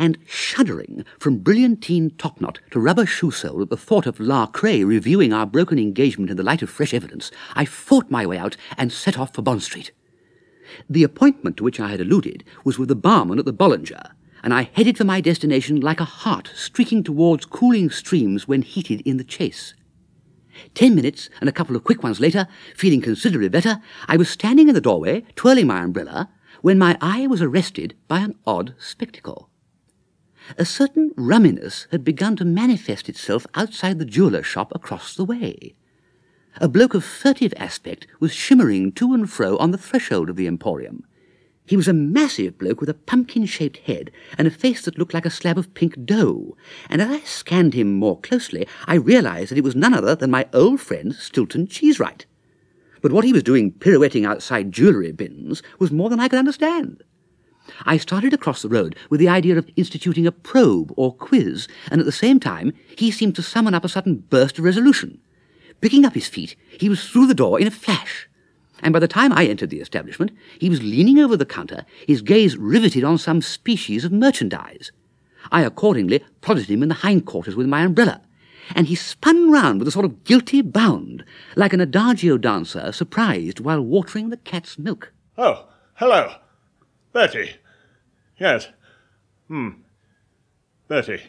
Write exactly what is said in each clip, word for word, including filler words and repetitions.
and shuddering from brilliantine topknot to rubber shoe sole at the thought of La Craye reviewing our broken engagement in the light of fresh evidence, I fought my way out and set off for Bond Street. The appointment to which I had alluded was with the barman at the Bollinger, and I headed for my destination like a hart streaking towards cooling streams when heated in the chase. Ten minutes and a couple of quick ones later, feeling considerably better, I was standing in the doorway, twirling my umbrella, when my eye was arrested by an odd spectacle. A certain rumminess had begun to manifest itself outside the jeweller's shop across the way. A bloke of furtive aspect was shimmering to and fro on the threshold of the emporium. He was a massive bloke with a pumpkin-shaped head and a face that looked like a slab of pink dough, and as I scanned him more closely, I realized that it was none other than my old friend Stilton Cheesewright. But what he was doing pirouetting outside jewellery bins was more than I could understand. I started across the road with the idea of instituting a probe or quiz, and at the same time he seemed to summon up a sudden burst of resolution. Picking up his feet, he was through the door in a flash, and by the time I entered the establishment, he was leaning over the counter, his gaze riveted on some species of merchandise. I accordingly prodded him in the hindquarters with my umbrella, and he spun round with a sort of guilty bound, like an adagio dancer surprised while watering the cat's milk. Oh, hello. Bertie. Yes. Hmm. Bertie.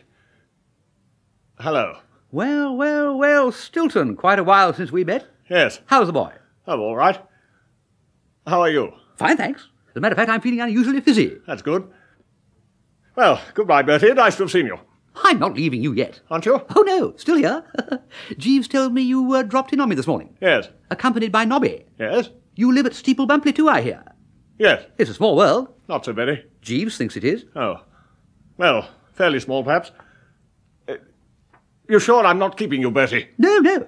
Hello. Well, well, well, Stilton, quite a while since we met. Yes. How's the boy? I'm all right. How are you? Fine, thanks. As a matter of fact, I'm feeling unusually fizzy. That's good. Well, goodbye, Bertie. Nice to have seen you. I'm not leaving you yet. Aren't you? Oh, no, still here. Jeeves told me you uh, dropped in on me this morning. Yes. Accompanied by Nobby. Yes. You live at Steeple Bumpley too, I hear. Yes. It's a small world. Not so very. Jeeves thinks it is. Oh. Well, fairly small, perhaps. Uh, you're sure I'm not keeping you, Bertie? No, no.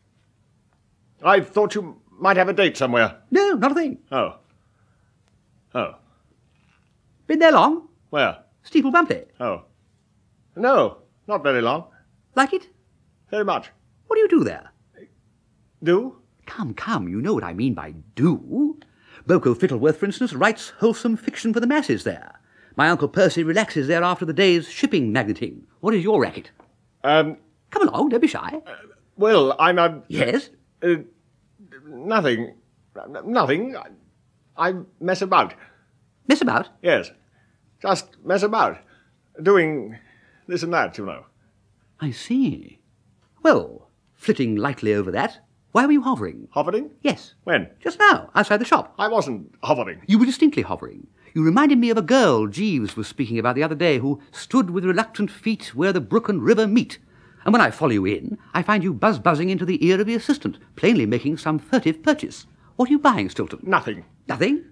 I thought you might have a date somewhere. No, not a thing. Oh. Oh. Been there long? Where? Steeple Bumpley. Oh. No, not very long. Like it? Very much. What do you do there? Do? Come, come, you know what I mean by do. Boko Fittleworth, for instance, writes wholesome fiction for the masses there. My Uncle Percy relaxes there after the day's shipping magneting. What is your racket? Um... Come along, don't be shy. Uh, well, I'm a... Yes? Uh, nothing. Nothing. I, I mess about. Mess about? Yes. Just mess about. Doing this and that, you know. I see. Well, flitting lightly over that, why were you hovering? Hovering? Yes. When? Just now, outside the shop. I wasn't hovering. You were distinctly hovering. You reminded me of a girl Jeeves was speaking about the other day who stood with reluctant feet where the brook and river meet. And when I follow you in, I find you buzz-buzzing into the ear of the assistant, plainly making some furtive purchase. What are you buying, Stilton? Nothing. Nothing?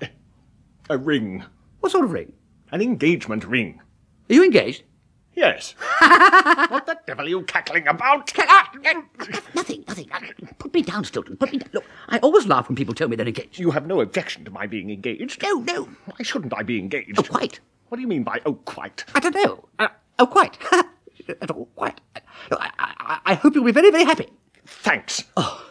A ring. What sort of ring? An engagement ring. Are you engaged? Yes. What the devil are you cackling about? Nothing, nothing. Put me down, Stilton. Put me down. Look, I always laugh when people tell me they're engaged. You have no objection to my being engaged? No, no. Why shouldn't I be engaged? Oh, quite. What do you mean by oh, quite? I don't know. Uh, oh, quite. At all, quite. Look, I, I, I hope you'll be very, very happy. Thanks. Oh.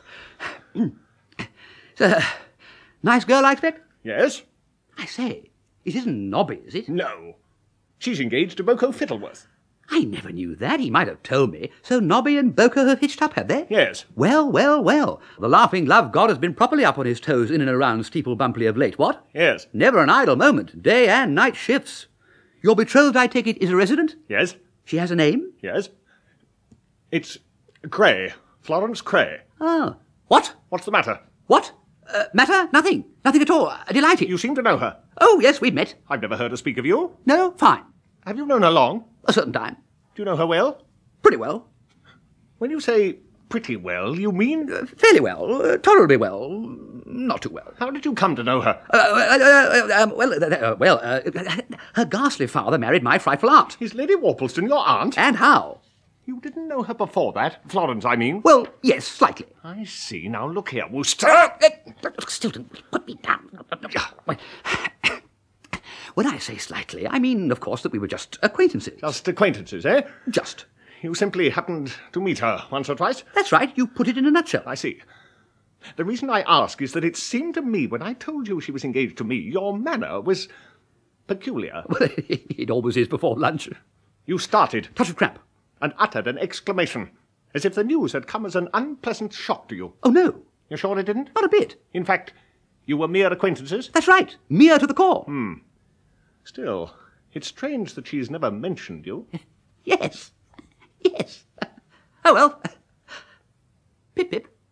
So, nice girl, I expect? Yes? I say, it isn't Nobby, is it? No. She's engaged to Boko Fittleworth. I never knew that. He might have told me. So Nobby and Boko have hitched up, have they? Yes. Well, well, well. The laughing love god has been properly up on his toes in and around Steeple Bumpley of late, what? Yes. Never an idle moment. Day and night shifts. Your betrothed, I take it, is a resident? Yes. She has a name? Yes. It's Craye. Florence Craye. Ah. What? What's the matter? What? Uh, matter? Nothing. Nothing at all. Uh, delighted. You seem to know her. Oh, yes, we've met. I've never heard her speak of you. No, fine. Have you known her long? A certain time. Do you know her well? Pretty well. When you say pretty well, you mean... Uh, fairly well. Uh, tolerably well. Not too well. How did you come to know her? Uh, uh, uh, um, well, uh, uh, well uh, her ghastly father married my frightful aunt. Is Lady Worplesdon your aunt? And how? You didn't know her before that? Florence, I mean. Well, yes, slightly. I see. Now look here, Wooster. Uh, uh, Stilton, put me down. When I say slightly, I mean, of course, that we were just acquaintances. Just acquaintances, eh? Just. You simply happened to meet her once or twice? That's right. You put it in a nutshell. I see. The reason I ask is that it seemed to me, when I told you she was engaged to me, your manner was peculiar. Well, it always is before lunch. You started Touch of cramp. and uttered an exclamation, as if the news had come as an unpleasant shock to you. Oh, no. You're sure it didn't? Not a bit. In fact, you were mere acquaintances? That's right. Mere to the core. Hmm. Still, it's strange that she's never mentioned you. Yes. Yes. Oh, well. Pip, pip.